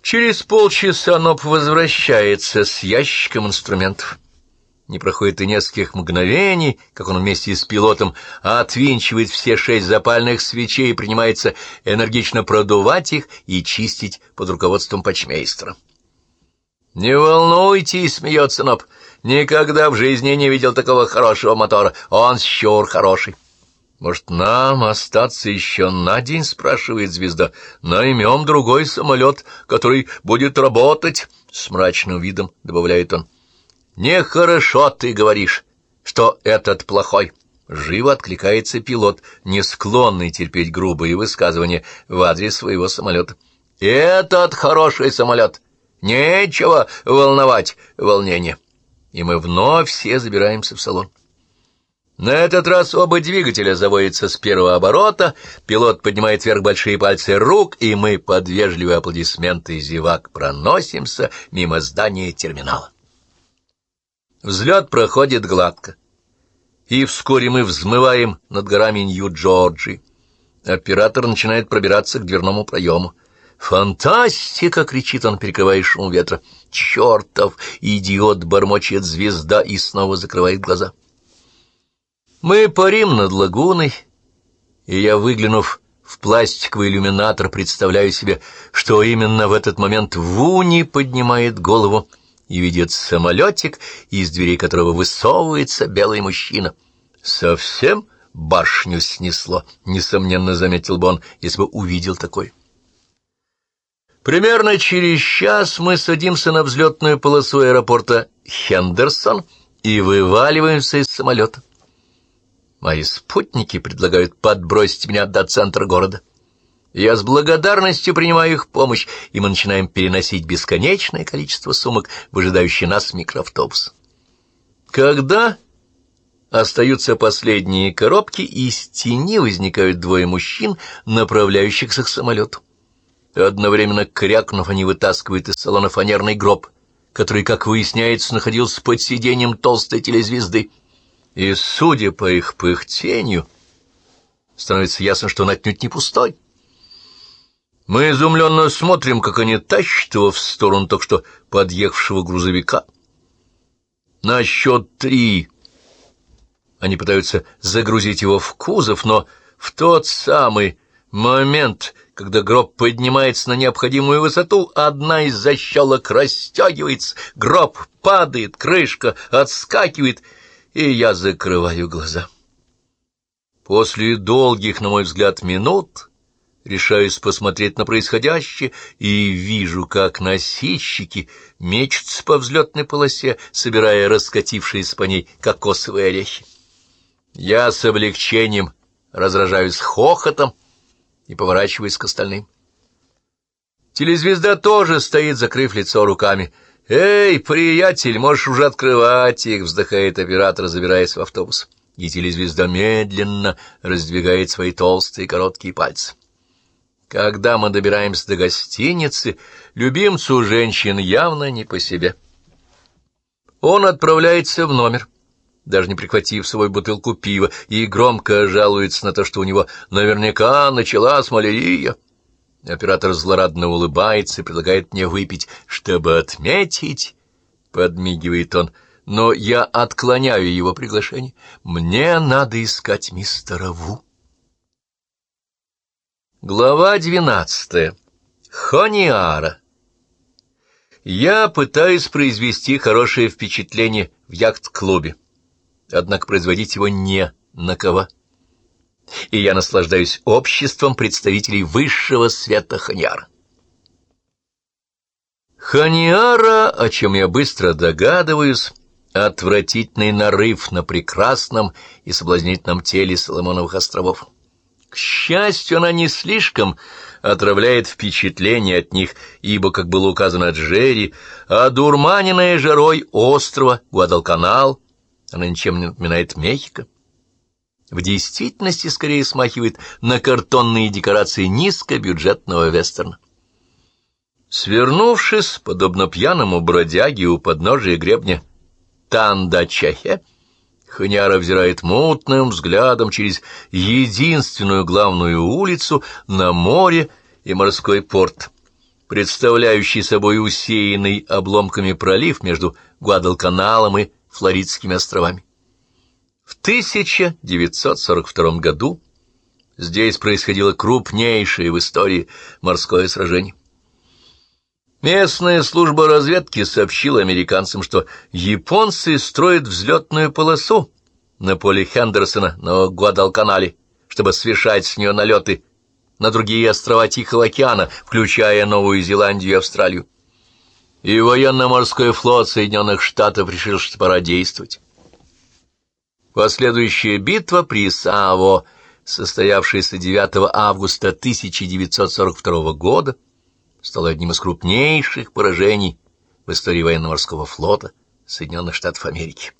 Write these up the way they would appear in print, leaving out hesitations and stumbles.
Через полчаса Ноб возвращается с ящиком инструментов. Не проходит и нескольких мгновений, как он вместе с пилотом отвинчивает все 6 запальных свечей и принимается энергично продувать их и чистить под руководством почмейстера. «Не волнуйтесь», — смеется Ноб, — «никогда в жизни не видел такого хорошего мотора. Он щур хороший». «Может, нам остаться еще на день?» — спрашивает звезда. «Наймем другой самолет, который будет работать», — с мрачным видом добавляет он. «Нехорошо ты говоришь, что этот плохой». Живо откликается пилот, не склонный терпеть грубые высказывания в адрес своего самолета. «Этот хороший самолет. Нечего волновать волнение». И мы вновь все забираемся в салон. На этот раз оба двигателя заводятся с первого оборота, пилот поднимает вверх большие пальцы рук, и мы под вежливые аплодисменты зевак проносимся мимо здания терминала. Взлет проходит гладко, и вскоре мы взмываем над горами Нью-Джорджии. Оператор начинает пробираться к дверному проему. «Фантастика!» — кричит он, перекрывая шум ветра. «Чертов идиот!» — бормочет звезда и снова закрывает глаза. Мы парим над лагуной, и я, выглянув в пластиковый иллюминатор, представляю себе, что именно в этот момент Вуни поднимает голову и видит самолетик, из дверей которого высовывается белый мужчина. «Совсем башню снесло», — несомненно заметил бы он, если бы увидел такой. Примерно через час мы садимся на взлетную полосу аэропорта Хендерсон и вываливаемся из самолета. Мои спутники предлагают подбросить меня до центра города. Я с благодарностью принимаю их помощь, и мы начинаем переносить бесконечное количество сумок в ожидающий нас микроавтобус. Когда остаются последние коробки, из тени возникают 2 мужчин, направляющихся к самолету. Одновременно крякнув, они вытаскивают из салона фанерный гроб, который, как выясняется, находился под сиденьем толстой телезвезды. И, судя по их пыхтению, становится ясно, что он отнюдь не пустой. Мы изумленно смотрим, как они тащат его в сторону только что подъехавшего грузовика. На счет 3 они пытаются загрузить его в кузов, но в тот самый момент, когда гроб поднимается на необходимую высоту, одна из защелок расстегивается, гроб падает, крышка отскакивает, и я закрываю глаза. После долгих, на мой взгляд, минут решаюсь посмотреть на происходящее и вижу, как носильщики мечутся по взлетной полосе, собирая раскатившиеся по ней кокосовые орехи. Я с облегчением разражаюсь хохотом и поворачиваюсь к остальным. Телезвезда тоже стоит, закрыв лицо руками. «Эй, приятель, можешь уже открывать их», — вздыхает оператор, забираясь в автобус. И телезвезда медленно раздвигает свои толстые короткие пальцы. Когда мы добираемся до гостиницы, любимцу женщин явно не по себе. Он отправляется в номер, даже не прихватив с собой бутылку пива, и громко жалуется на то, что у него наверняка началась малярия. Оператор злорадно улыбается и предлагает мне выпить, чтобы отметить, — подмигивает он, но я отклоняю его приглашение. Мне надо искать мистера Ву. Глава 12. Хониара. Я пытаюсь произвести хорошее впечатление в яхт-клубе, однако производить его не на кого. И я наслаждаюсь обществом представителей высшего света Хониара. Хониара, о чем я быстро догадываюсь, отвратительный нарыв на прекрасном и соблазнительном теле Соломоновых островов. К счастью, она не слишком отравляет впечатление от них, ибо, как было указано Джерри, одурманенная жарой острова Гуадалканал, она ничем не напоминает Мехико. В действительности скорее смахивает на картонные декорации низкобюджетного вестерна. Свернувшись, подобно пьяному бродяге у подножия гребня Тандачехе, Хониара взирает мутным взглядом через единственную главную улицу на море и морской порт. представляющий собой усеянный обломками пролив между Гуадалканалом и Флоридскими островами. В 1942 году здесь происходило крупнейшее в истории морское сражение. Местная служба разведки сообщила американцам, что японцы строят взлетную полосу на поле Хендерсона на Гуадалканале, чтобы совершать с нее налеты на другие острова Тихого океана, включая Новую Зеландию и Австралию. И военно-морской флот Соединенных Штатов решил, что пора действовать. Последующая битва при Сааво, состоявшаяся 9 августа 1942 года, стала одним из крупнейших поражений в истории военно-морского флота Соединенных Штатов Америки.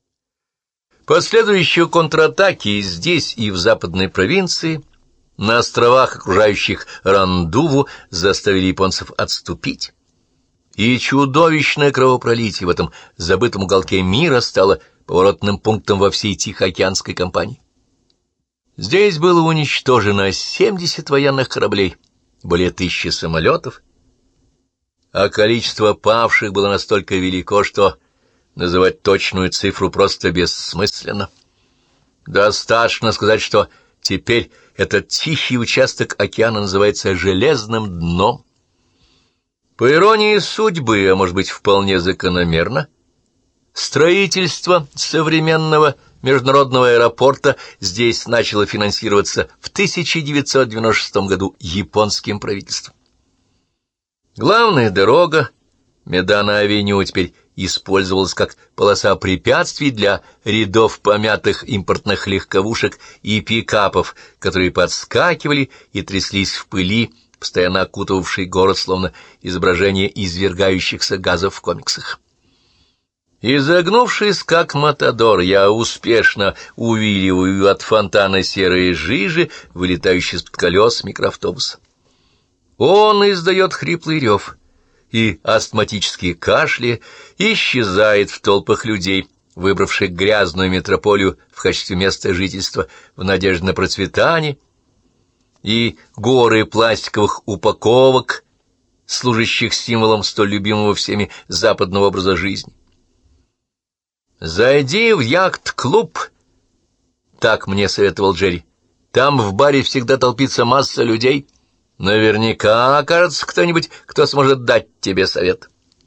Последующие контратаки здесь и в западной провинции, на островах, окружающих Рандуву, заставили японцев отступить, и чудовищное кровопролитие в этом забытом уголке мира стало поворотным пунктом во всей Тихоокеанской кампании. Здесь было уничтожено 70 военных кораблей, более 1000 самолетов, а количество павших было настолько велико, что называть точную цифру просто бессмысленно. Достаточно сказать, что теперь этот тихий участок океана называется «железным дном». По иронии судьбы, а может быть вполне закономерно, строительство современного международного аэропорта здесь начало финансироваться в 1996 году японским правительством. Главная дорога Медана-авеню теперь использовалась как полоса препятствий для рядов помятых импортных легковушек и пикапов, которые подскакивали и тряслись в пыли, постоянно окутывавшей город, словно изображение извергающихся газов в комиксах. Изогнувшись как матадор, я успешно увиливаю от фонтана серой жижи, вылетающей из-под колес микроавтобуса. Он издает хриплый рев, и астматические кашли исчезает в толпах людей, выбравших грязную метрополию в качестве места жительства в надежде на процветание, и горы пластиковых упаковок, служащих символом столь любимого всеми западного образа жизни. «Зайди в яхт-клуб», — так мне советовал Джерри. «Там в баре всегда толпится масса людей. Наверняка окажется кто-нибудь, кто сможет дать тебе совет».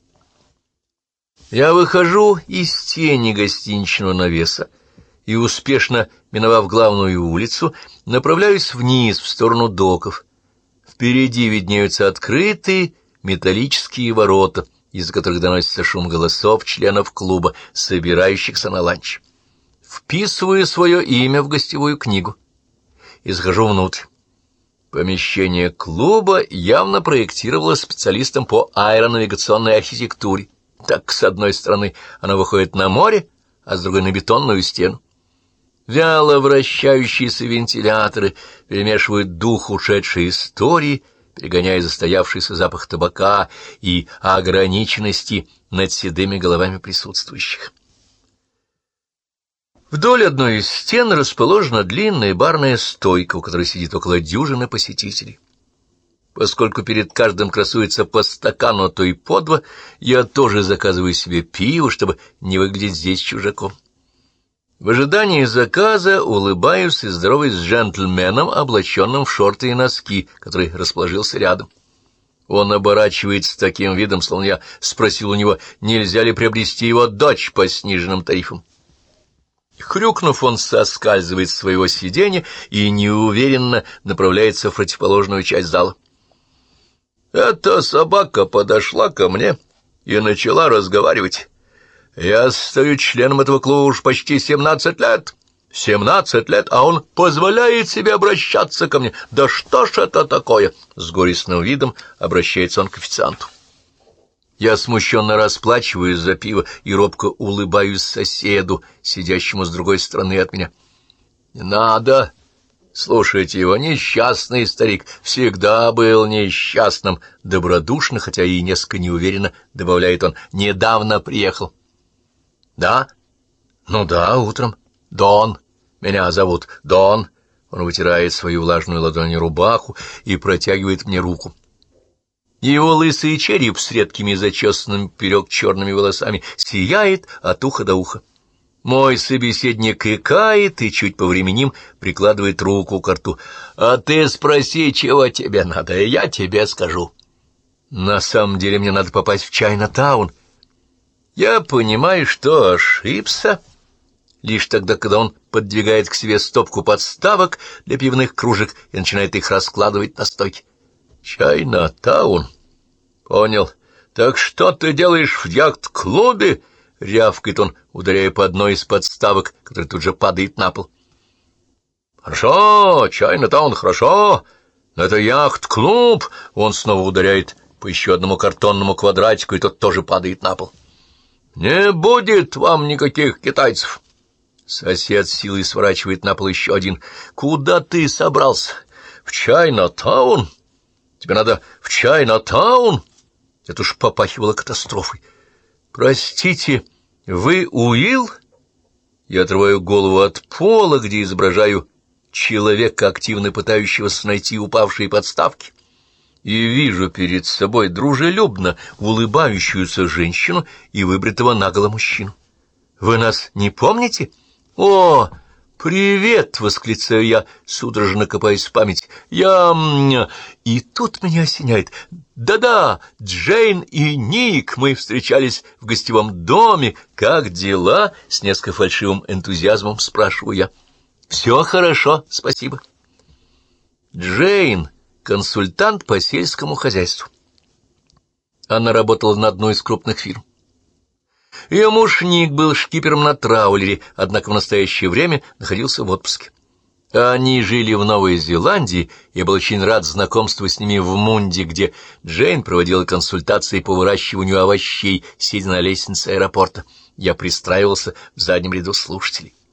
Я выхожу из тени гостиничного навеса и, успешно миновав главную улицу, направляюсь вниз, в сторону доков. Впереди виднеются открытые металлические ворота, из-за которых доносится шум голосов членов клуба, собирающихся на ланч. Вписываю свое имя в гостевую книгу и захожу внутрь. Помещение клуба явно проектировалось специалистом по аэронавигационной архитектуре. Так, с одной стороны, оно выходит на море, а с другой — на бетонную стену. Вяло вращающиеся вентиляторы перемешивают дух ушедшей истории, перегоняя застоявшийся запах табака и ограниченности над седыми головами присутствующих. Вдоль одной из стен расположена длинная барная стойка, у которой сидит около дюжины посетителей. Поскольку перед каждым красуется по стакану, а то и по два, я тоже заказываю себе пиво, чтобы не выглядеть здесь чужаком. В ожидании заказа улыбаюсь и здороваюсь с джентльменом, облаченным в шорты и носки, который расположился рядом. Он оборачивается таким видом, словно я спросил у него, нельзя ли приобрести его дочь по сниженным тарифам. Хрюкнув, он соскальзывает с своего сиденья и неуверенно направляется в противоположную часть зала. Эта собака подошла ко мне и начала разговаривать. Я стою членом этого клуба уж почти 17 лет. 17 лет, а он позволяет себе обращаться ко мне. Да что ж это такое? С горестным видом обращается он к официанту. Я смущенно расплачиваюсь за пиво и робко улыбаюсь соседу, сидящему с другой стороны от меня. Не надо. Слушайте его, несчастный старик, всегда был несчастным, добродушно, хотя и несколько неуверенно, добавляет он, недавно приехал. Да? Ну да, утром. Дон. Меня зовут Дон. Он вытирает свою влажную ладонью рубаху и протягивает мне руку. Его лысый череп с редкими зачесанными вперед черными волосами сияет от уха до уха. Мой собеседник икает и, чуть повременим, прикладывает руку к рту. «А ты спроси, чего тебе надо, и я тебе скажу». На самом деле мне надо попасть в Чайна-таун. Я понимаю, что ошибся, лишь тогда, когда он подвигает к себе стопку подставок для пивных кружек и начинает их раскладывать на стойке. «Чайна-таун? Понял. Так что ты делаешь в яхт-клубе?» — рявкает он, ударяя по одной из подставок, которая тут же падает на пол. «Хорошо, Чайна-таун, хорошо, но это яхт-клуб!» Он снова ударяет по еще одному картонному квадратику, и тот тоже падает на пол. «Не будет вам никаких китайцев!» Сосед с силой сворачивает на пол еще один. «Куда ты собрался? В Чайна-таун? Тебе надо в Чайна-таун?» Это уж попахивало катастрофой. «Простите, вы Уилл?» Я отрываю голову от пола, где изображаю человека, активно пытающегося найти упавшие подставки, и вижу перед собой дружелюбно улыбающуюся женщину и выбритого наголо мужчину. «Вы нас не помните?» «О, привет!» — восклицаю я, судорожно копаясь в память. И тут меня осеняет. «Да-да, Джейн и Ник, мы встречались в гостевом доме. Как дела?» — с несколько фальшивым энтузиазмом спрашиваю я. «Все хорошо, спасибо». Джейн — консультант по сельскому хозяйству. Она работала на одной из крупных фирм. Ее муж Ник был шкипером на траулере, однако в настоящее время находился в отпуске. Они жили в Новой Зеландии, я был очень рад знакомству с ними в Мунде, где Джейн проводила консультации по выращиванию овощей, сидя на лестнице аэропорта. Я пристраивался в заднем ряду слушателей.